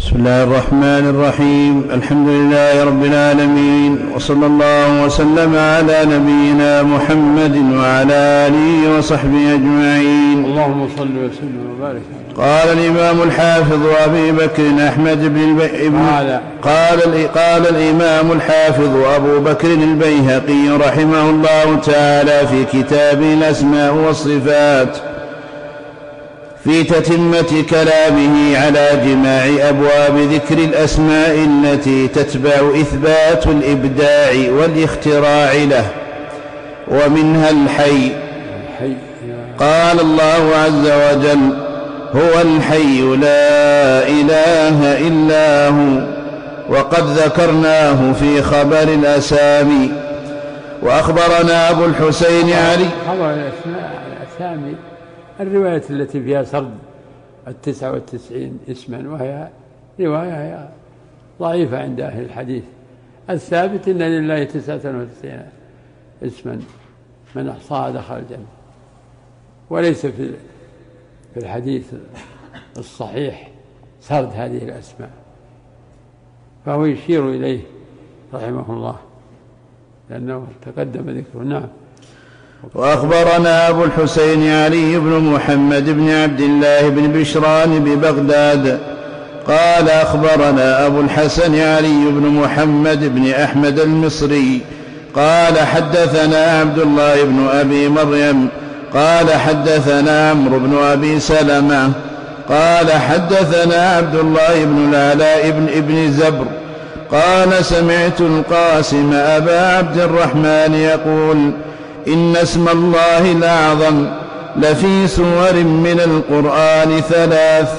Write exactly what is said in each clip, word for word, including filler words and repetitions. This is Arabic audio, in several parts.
بسم الله الرحمن الرحيم. الحمد لله رب العالمين، وصلى الله وسلم على نبينا محمد وعلى آله وصحبه أجمعين. اللهم صل وسلم وبارك. قال الإمام الحافظ أبي بكر أحمد بن البي... قال قال, قال الإمام الحافظ أبو بكر البيهقي رحمه الله تعالى في كتابه الأسماء والصفات في تتمة كلامه على جماع أبواب ذكر الأسماء التي تتبع إثبات الإبداع والاختراع له، ومنها الحي. قال الله عز وجل: هو الحي لا إله إلا هو، وقد ذكرناه في خبر الأسامي. وأخبرنا أبو الحسين علي خبر الأسماء الأسامي الرواية التي فيها سرد التسعة والتسعين اسما، وهي رواية ضعيفة عند أهل الحديث. الثابت أن لله تسعة وتسعين اسما من أحصاها دخل الجنة، وليس في في الحديث الصحيح سرد هذه الأسماء، فهو يشير إليه رحمه الله لأنه تقدم ذكره. نعم. وأخبرنا أبو الحسين علي بن محمد بن عبد الله بن بشران ببغداد قال أخبرنا أبو الحسن علي بن محمد بن أحمد المصري قال حدثنا عبد الله بن أبي مريم قال حدثنا عمرو بن أبي سلمة قال حدثنا عبد الله بن العلاء بن ابن زبر قال سمعت القاسم أبا عبد الرحمن يقول: إن اسم الله الأعظم لفي سور من القرآن ثلاث: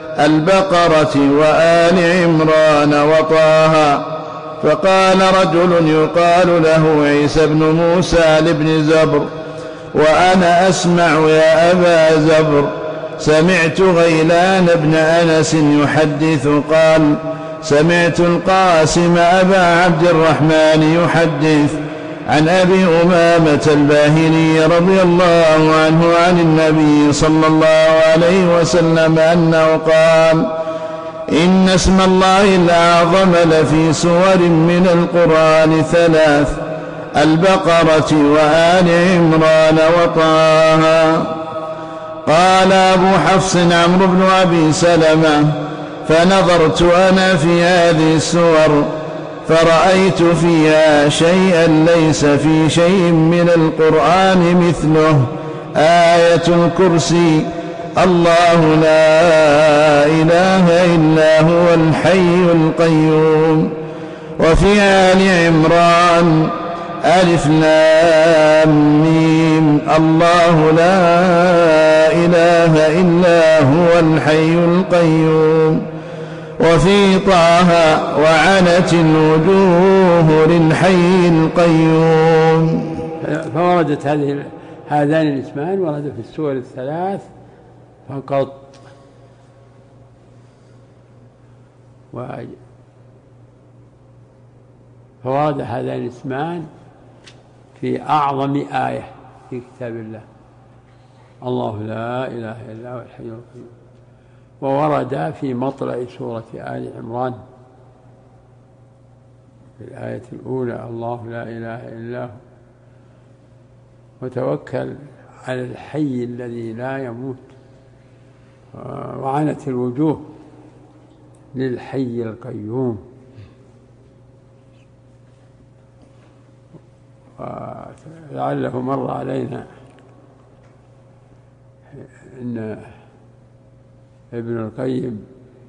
البقرة وآل عمران وطه. فقال رجل يقال له عيسى بن موسى لابن زبر: وأنا أسمع يا أبا زبر. سمعت غيلان بن أنس يحدث قال: سمعت القاسم أبا عبد الرحمن يحدث عن أبي أمامة الباهلي رضي الله عنه عن النبي صلى الله عليه وسلم أنه قال: إن اسم الله الأعظم لفي سور من القرآن ثلاث: البقرة وآل عمران وطه. قال أبو حفص عمرو بن أبي سلمة: فنظرت أنا في هذه السور فرأيت فيها شيئا ليس في شيء من القرآن مثله: آية الكرسي، الله لا إله إلا هو الحي القيوم. وفي آل عمران: ألف لام ميم، الله لا إله إلا هو الحي القيوم. وفي طه: وعنت الوجوه للحي القيوم. فوردت هذه هذان الاسمان ورد في السور الثلاث فقط. فورد هذان الاسمان في أعظم آية في كتاب الله: الله لا إله إلا هو الحي القيوم. وورد في مطلع سورة آل عمران في الآية الأولى: الله لا إله إلا هو، وتوكل على الحي الذي لا يموت. وعنت الوجوه للحي القيوم. ولعله مر علينا إن ابن القيم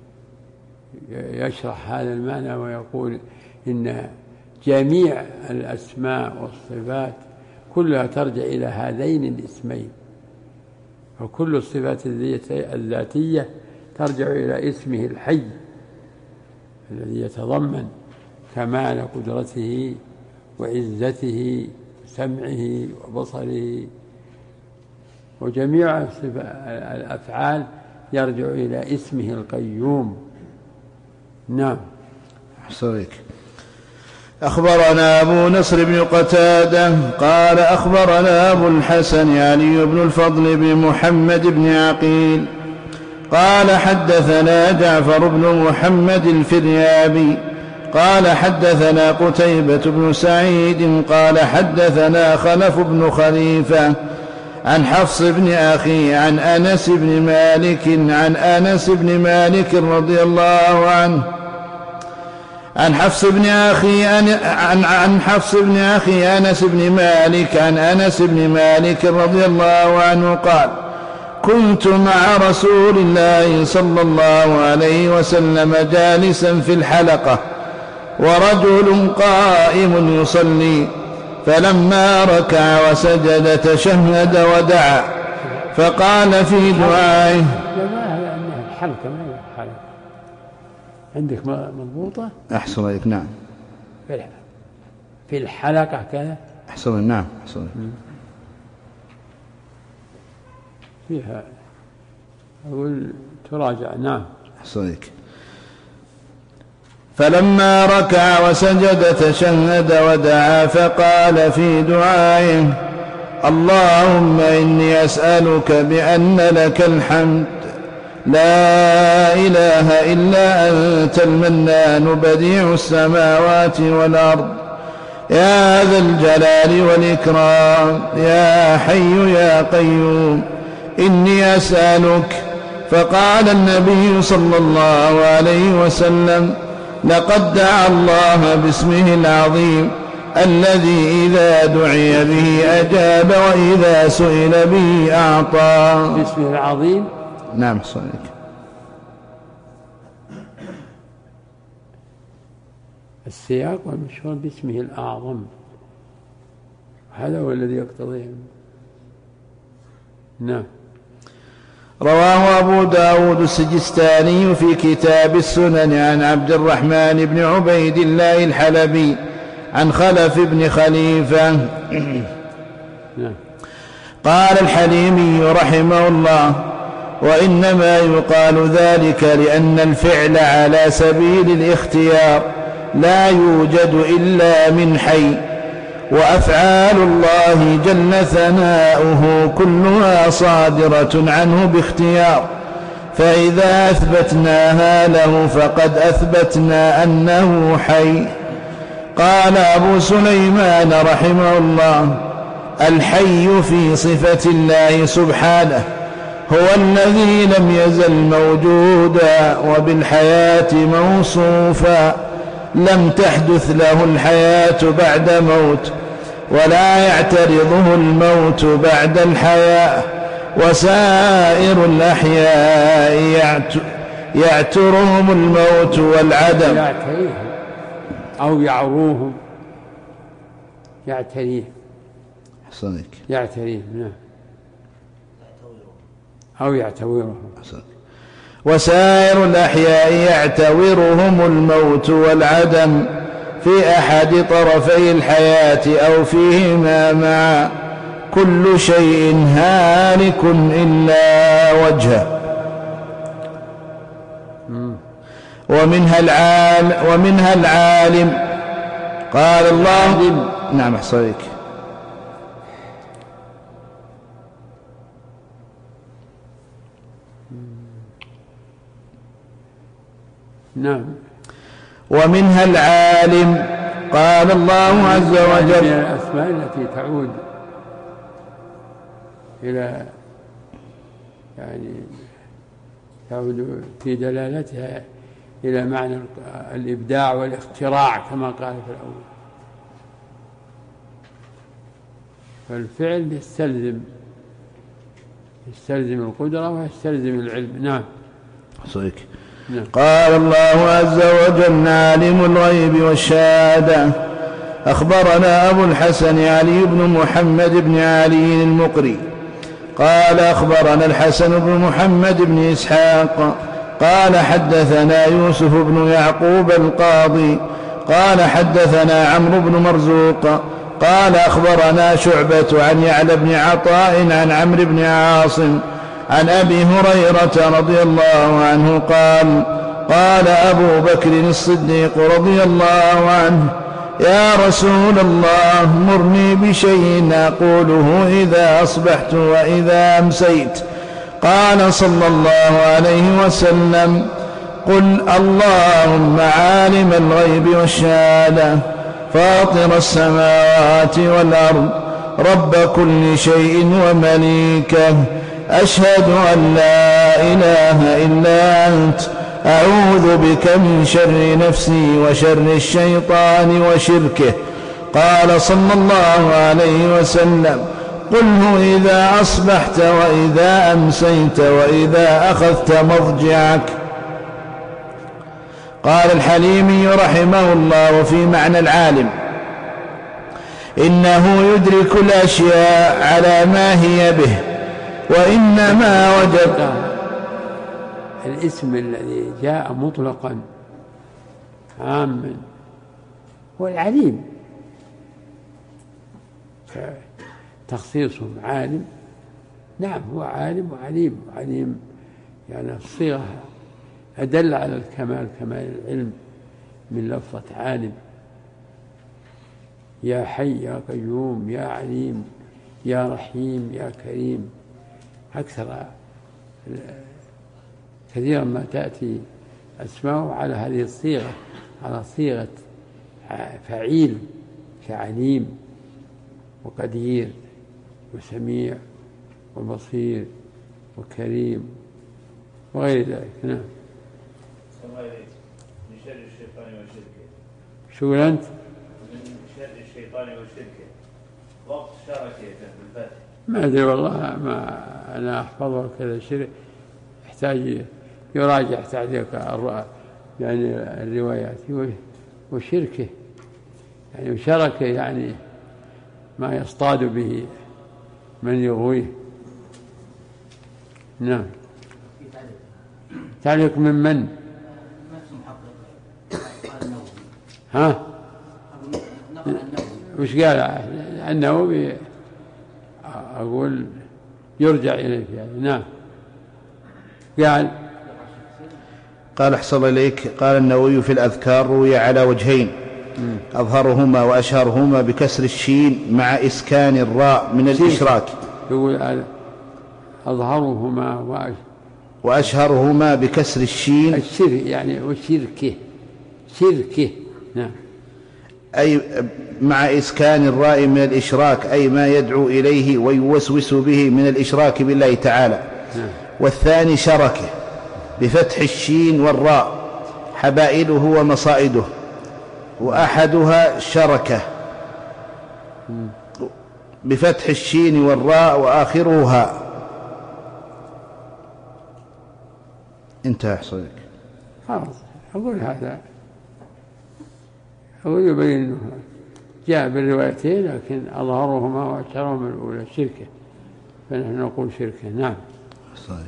يشرح هذا المعنى ويقول إن جميع الأسماء والصفات كلها ترجع إلى هذين الاسمين، وكل الصفات الذاتية ترجع إلى اسمه الحي الذي يتضمن كمال قدرته وعزته وسمعه وبصره، وجميع الأفعال يرجع إلى اسمه القيوم. نعم. أحسنك. أخبرنا أبو نصر بن قتادة قال أخبرنا أبو الحسن علي بن الفضل بن محمد بن عقيل قال حدثنا جعفر بن محمد الفريابي قال حدثنا قتيبة بن سعيد قال حدثنا خلف بن خليفة عن حفص بن أخي عن أنس بن مالك عن أنس بن مالك رضي الله عنه عن حفص بن أخي عن عن حفص بن أخي أنس بن مالك عن أنس بن مالك رضي الله عنه قال كنت مع رسول الله صلى الله عليه وسلم جالسا في الحلقة ورجل قائم يصلي فلما ركع وسجد تشهد ودعا فقال في دعائه الحلقة ما هي الحلقة عندك مضبوطة أحسن عليك نعم في الحلقة كذا أحسن نعم أحسن فيها أقول تراجع نعم أحسن عليك فلما ركع وسجد تشهد ودعا فقال في دعائه اللهم إني أسألك بأن لك الحمد لا إله إلا أنت المنان بديع السماوات والأرض يا ذا الجلال والإكرام يا حي يا قيوم إني أسألك. فقال النبي صلى الله عليه وسلم لقد دعا الله باسمه العظيم الذي إذا دعي به أجاب وإذا سئل به أعطى. باسمه العظيم نعم صحيح. السياق والمشهور باسمه الأعظم هذا هو الذي يقتضيه. نعم. رواه أبو داود السجستاني في كتاب السنن عن عبد الرحمن بن عبيد الله الحلبي عن خلف بن خليفة. قال الحليمي رحمه الله وإنما يقال ذلك لأن الفعل على سبيل الاختيار لا يوجد إلا من حي، وأفعال الله جل ثناؤه كلها صادرة عنه باختيار، فإذا أثبتناها له فقد أثبتنا أنه حي. قال أبو سليمان رحمه الله الحي في صفة الله سبحانه هو الذي لم يزل موجودا وبالحياة موصوفا، لم تحدث له الحياة بعد موت ولا يعترضه الموت بعد الحياة، وسائر الأحياء يعترهم الموت والعدم أو يعروهم يعتريه حسنك يعتريه نعم أو يعتورهم. وسائر الأحياء يعتورهم الموت والعدم في أحد طرفي الحياة أو فيهما معا، كل شيء هالك إلا وجهه. ومنها العالم, ومنها العالم قال الله نعم أحصيك نعم. ومنها العالم قال الله عز وجل من الأسماء التي تعود إلى يعني تعود في دلالتها إلى معنى الإبداع والاختراع كما قال في الأول. فالفعل يستلزم يستلزم القدرة ويستلزم العلم. نعم صحيح. قال الله عز وجل عالم الغيب والشهادة أخبرنا أبو الحسن علي بن محمد بن علي المقري قال أخبرنا الحسن بن محمد بن إسحاق قال حدثنا يوسف بن يعقوب القاضي قال حدثنا عمرو بن مرزوق قال أخبرنا شعبة عن يعلى بن عطاء عن عمرو بن عاصم عن أبي هريرة رضي الله عنه قال قال أبو بكر الصديق رضي الله عنه يا رسول الله مرني بشيء أقوله إذا أصبحت وإذا أمسيت. قال صلى الله عليه وسلم: قل اللهم عالم الغيب والشهادة فاطر السماوات والأرض رب كل شيء ومليكه أشهد أن لا إله إلا أنت أعوذ بك من شر نفسي وشر الشيطان وشركه. قال صلى الله عليه وسلم: قله إذا أصبحت وإذا أمسيت وإذا أخذت مضجعك. قال الحليمي رحمه الله في معنى العالم: إنه يدرك الأشياء على ما هي به، وإنما وجب. الاسم الذي جاء مطلقا عاما هو العليم، تخصيصه عالم. نعم هو عالم وعليم. عليم يعني الصيغة أدل على الكمال، كمال العلم من لفظة عالم. يا حي يا قيوم يا عليم يا رحيم يا كريم، أكثر كثيرا ما تأتي أسماءه على هذه الصيغة، على صيغة فعيل كعليم وقدير وسميع وبصير وكريم وغير ذلك. نعم. من شر الشيطان وشركه. شو أنت؟ من شر الشيطان وشركه. وقت شركه بالفتح. ما أدري والله، ما أنا أحفظه كذا شيء، يحتاج يراجع تعليق يعني الروايات. وشركه يعني وشركه يعني ما يصطاد به من يغويه. نعم. تعليق من من؟ ها؟ وش قال النووي؟ أقول يرجع إليه يعني. نعم. قال قال أحسن إليك. قال النووي في الأذكار: روي على وجهين، أظهرهما وأشهرهما بكسر الشين مع إسكان الراء من الإشراك. يقول أظهرهما وأشهرهما بكسر الشين الشرك يعني وشركه شركه. نعم. أي مع إسكان الراء من الإشراك، أي ما يدعو إليه ويوسوس به من الإشراك بالله تعالى. نعم. والثاني شركه بفتح الشين والراء حبائله ومصائده، وأحدها شركه بفتح الشين والراء وآخره هاء. انتهى حصلك. خلاص أقول هذا، أقول يبين أنه جاء بالروايتين، لكن أظهرهما وأشهرهما الأولى شركة، فنحن نقول شركة. نعم. حصلك.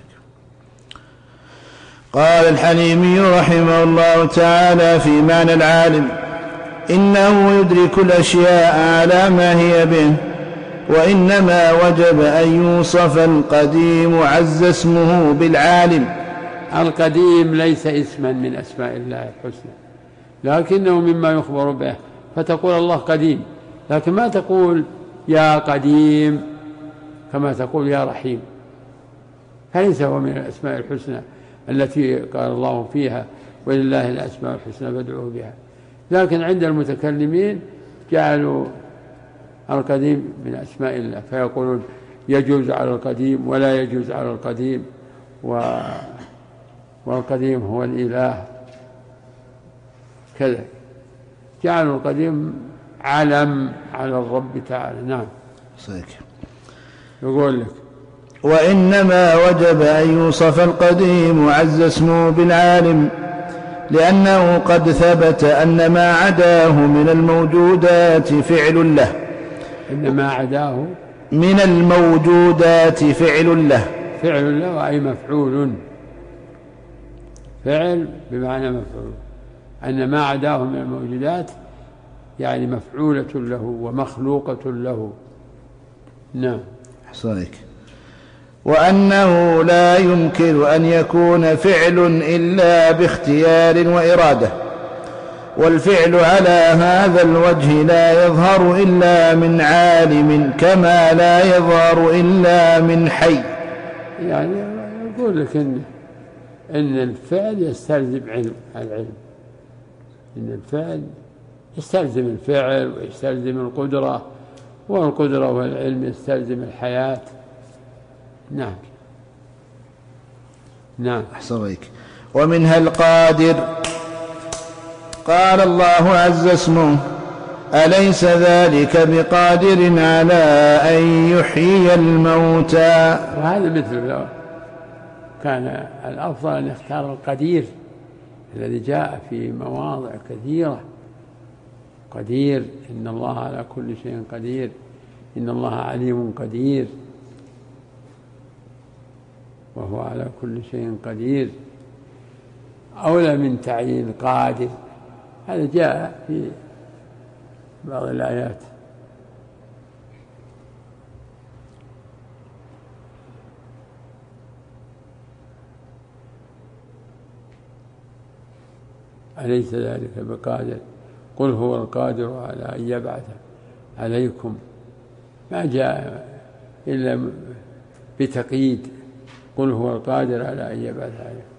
قال الحليمي رحمه الله تعالى في معنى العالم: إنه يدرك الأشياء على ما هي به، وإنما وجب أن يوصف القديم عز اسمه بالعالم. القديم ليس اسما من أسماء الله الحسنى، لكنه مما يخبر به، فتقول الله قديم، لكن ما تقول يا قديم كما تقول يا رحيم، فليس هو من الأسماء الحسنى التي قال الله فيها ولله الأسماء الحسنى فادعوه بها. لكن عند المتكلمين جعلوا القديم من أسماء الله، فيقولون يجوز على القديم ولا يجوز على القديم، و... والقديم هو الإله كذا، جعلوا القديم علم على الرب تعالى. نعم. صحيح. يقول لك: وإنما وجب أن يوصف القديم عز اسمه بالعالم، لأنه قد ثبت أن ما عداه من الموجودات فعل له. إن ما عداه من الموجودات فعل له. فعل له أي مفعول، فعل بمعنى مفعول. أن ما عداه من الموجودات يعني مفعولة له ومخلوقة له. نعم. أحسنك. وأنه لا يمكن أن يكون فعل إلا باختيار وإرادة، والفعل على هذا الوجه لا يظهر إلا من عالم، كما لا يظهر إلا من حي. يعني يقول لك إن إن الفعل يستلزم علم العلم إن الفعل يستلزم الفعل ويستلزم القدرة، والقدرة والعلم يستلزم الحياة. نعم نعم. أحسن عليك. ومنها القادر. قال الله عز اسمه: أليس ذلك بقادر على أن يحيي الموتى. وهذا مثل لو كان الأفضل أن يختار القدير الذي جاء في مواضع كثيرة. قدير، إن الله على كل شيء قدير، إن الله عليم قدير، وهو على كل شيء قدير، أولى من تعيين قادر. هذا جاء في بعض الآيات. أليس ذلك بقادر، قل هو القادر على أن يبعث عليكم. ما جاء إلا بتقييد، قل هو القادر على أن يبعث عليكم،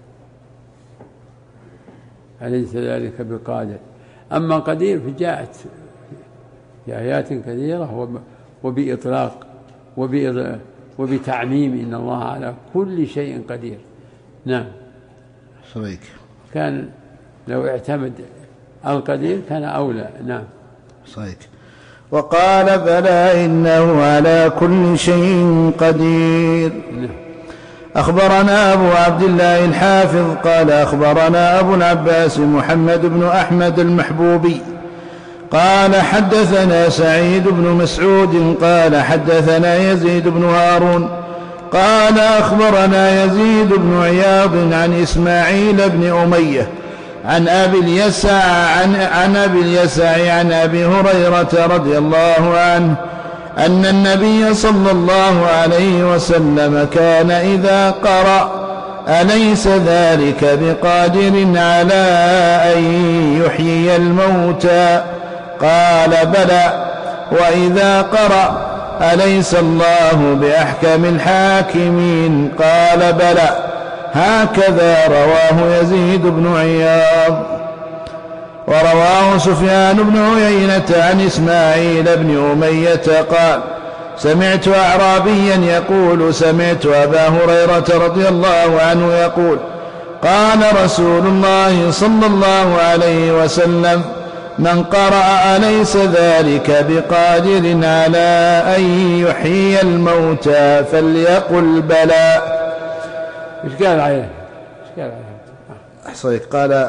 أليس ذلك بقادر. أما قدير فجاءت في آيات كثيرة وبإطلاق وبتعميم، إن الله على كل شيء قدير. نعم. صحيح. كان لو اعتمد القدير كان أولى. نعم. صحيح. وقال: بلى إنه على كل شيء قدير. نعم. أخبرنا أبو عبد الله الحافظ قال أخبرنا أبو العباس محمد بن أحمد المحبوبي قال حدثنا سعيد بن مسعود قال حدثنا يزيد بن هارون قال أخبرنا يزيد بن عياض عن إسماعيل بن أمية عن أبي اليسع عن, عن أبي اليسع عن أبي هريرة رضي الله عنه أن النبي صلى الله عليه وسلم كان إذا قرأ: أليس ذلك بقادر على أن يحيي الموتى، قال: بلى. وإذا قرأ: أليس الله بأحكم الحاكمين، قال: بلى. هكذا رواه يزيد بن عياض. ورواه سفيان بن عيينة عن إسماعيل بن أمية قال: سمعت أعرابيا يقول: سمعت أبا هريرة رضي الله عنه يقول: قال رسول الله صلى الله عليه وسلم: من قرأ أليس ذلك بقادر على أن يحيي الموتى فليقل بلى. إيش قال عليه؟ إيش قال عليه؟ أحصيك. قال: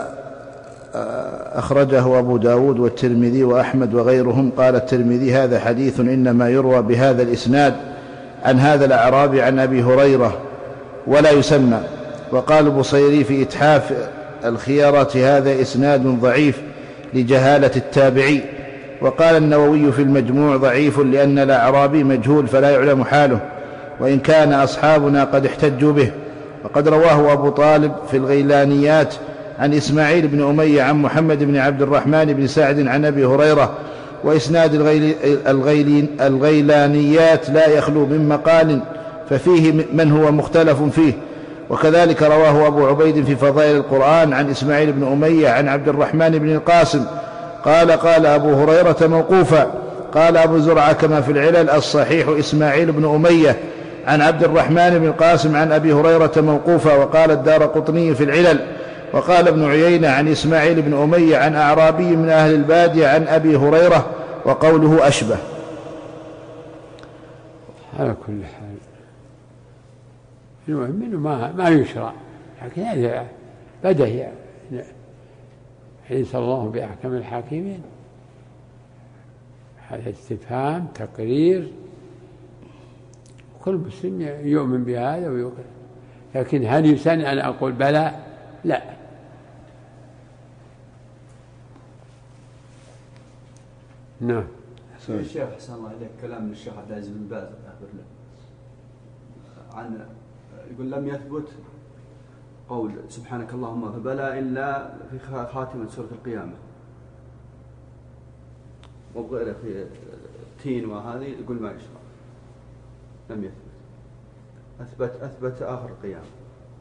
أخرجه أبو داود والترمذي وأحمد وغيرهم. قال الترمذي: هذا حديث إنما يروى بهذا الإسناد عن هذا الأعرابي عن أبي هريرة ولا يسمى. وقال البصيري في إتحاف الخيارة: هذا إسناد ضعيف لجهالة التابعي. وقال النووي في المجموع: ضعيف لأن الأعرابي مجهول فلا يعلم حاله، وإن كان أصحابنا قد احتجوا به. وقد رواه أبو طالب في الغيلانيات عن إسماعيل بن أمية عن محمد بن عبد الرحمن بن سعد عن أبي هريرة. وإسناد الغيلانيات لا يخلو من مقال ففيه من هو مختلف فيه. وكذلك رواه أبو عبيد في فضائل القرآن عن إسماعيل بن أمية عن عبد الرحمن بن القاسم قال: قال أبو هريرة موقوفا. قال أبو زرعة كما في العلل: الصحيح إسماعيل بن أمية عن عبد الرحمن بن القاسم عن أبي هريرة موقوفا. وقال الدارقطني في العلل. وقال ابن عيينة عن إسماعيل بن أمية عن أعرابي من أهل البادية عن أبي هريرة، وقوله أشبه. على كل حال المهم إنه ما ما يشرع، لكن هذا بدهي. أليس الله بأحكم الحاكمين؟ هذا استفهام تقرير، كل مسلم يؤمن بهذا ويقر. لكن هل يسن أن أقول بلى؟ لا. نعم. الشيخ حسن الله إليك كلام الشيخ عبد العزيز بن باز عن يقول: لم يثبت قول سبحانك اللهم فبلى إلا في خاتمة سورة القيامة، وغيره في تين وهذه يقول ما يشرع، لم يثبت. أثبت أثبت آخر القيامة.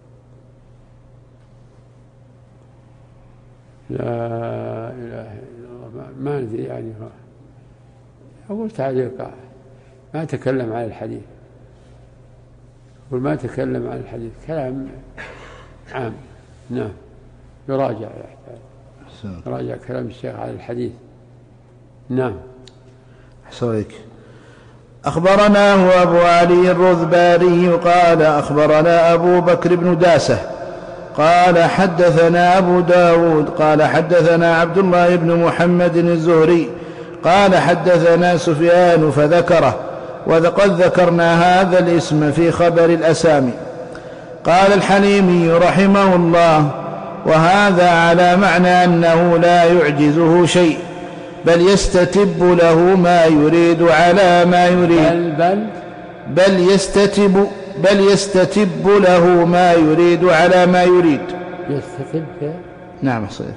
لا إله إلا الله. ما ندري يعني، أقول تعليق ما تكلم عن الحديث، أقول ما تكلم عن الحديث، كلام عام. نعم، يراجع يراجع كلام الشيخ على الحديث. نعم. حسويك. أخبرناه أبو علي الرذباري قال أخبرنا أبو بكر بن داسة قال حدثنا أبو داود قال حدثنا عبد الله بن محمد الزهري قال حدثنا سفيان فذكره، وقد ذكرنا هذا الاسم في خبر الأسامي. قال الحليمي رحمه الله: وهذا على معنى أنه لا يعجزه شيء، بل يستتب له ما يريد على ما يريد بل, بل, بل يستتب بل يستتب له ما يريد على ما يريد. يستتب كيف؟ نعم صحيح.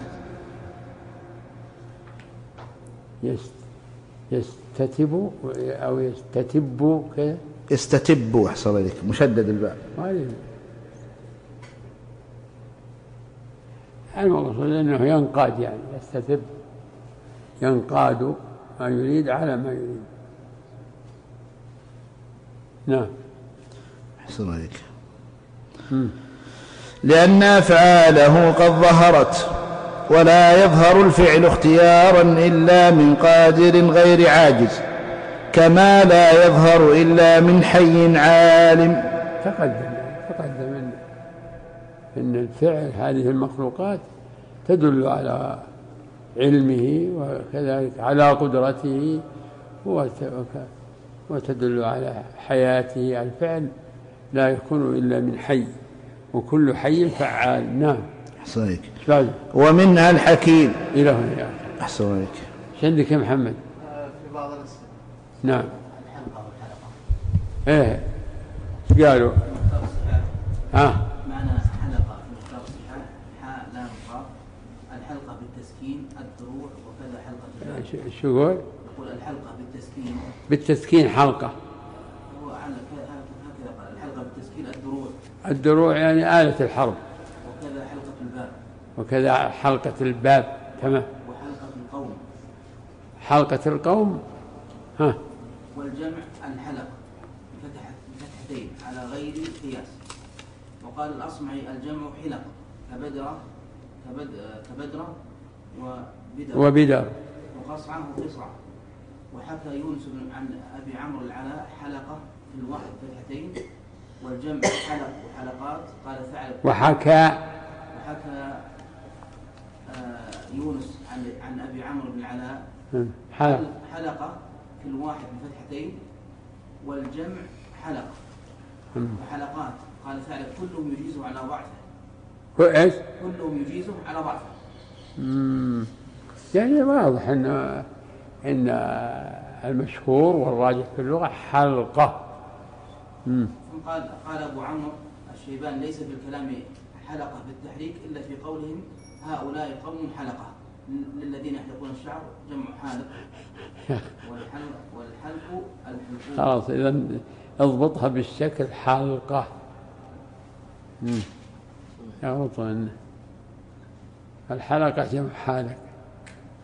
يست يستتب أو يستتب كيف؟ يستتب. أحسن عليك، مشدد الباء. المقصود أنه ينقاد، يعني يستتب ينقاد ما يريد على ما يريد. نعم. أحسن عليك. لأن أفعاله قد ظهرت، ولا يظهر الفعل اختيارا إلا من قادر غير عاجز، كما لا يظهر إلا من حي عالم. تقدم تقدم إن, إن الفعل هذه المخلوقات تدل على علمه، وكذلك على قدرته، وتدل على حياته. الفعل لا يكون إلا من حي، وكل حي فعال. نعم. أحسنك. ومنها الحكيم. إلى هنا. أحسنك. ايش عندك يا محمد؟ في بعض الأسئلة. نعم. الحلقة والحلقة. إيه قالوا. ها. معنى حلقة في مختار الصحاح حاء لام قاف. الحلقة بالتسكين الدروع، وكذا حلقة الباب. شو يقول؟ يقول الحلقة بالتسكين. بالتسكين حلقة. هو هكذا قال، الحلقة بالتسكين الدروع. الدروع يعني آلة الحرب. وكذا حلقة الباب. وكذا حلقة الباب. تمام. وحلقة القوم. حلقة القوم. ها. والجمع الحلق بفتحتين على غير قياس. وقال الأصمعي الجمع حلق كبدرة كبدرة وبدر وبدر وقصعة وقصعة. وحكى يونس عن أبي عمرو العلاء حلقة في الواحد فتحتين، والجمع حلق وحلقات. قال ثعلب. وحكى وحكى يونس عن عن أبي عمرو بن العلاء حلق حلقة في الواحد بفتحتين، والجمع حلق وحلقات. قال ثعلب كلهم يجيزه على ضعفه. ايش؟ كلهم يجيزه على ضعفه. امم يعني واضح ان ان المشهور والراجح في اللغة حلقة. امم قال قال ابو عمرو الشيبان ليس بالكلام حلقة بالتحريك إلا في قولهم هؤلاء قوم حلقة، للذين يحلقون الشعر جمع حالق. والحلق والحلق الحلقون. خلاص إذا اضبطها بالشكل حلقة. امم يا رب الحلقة جمع حالق.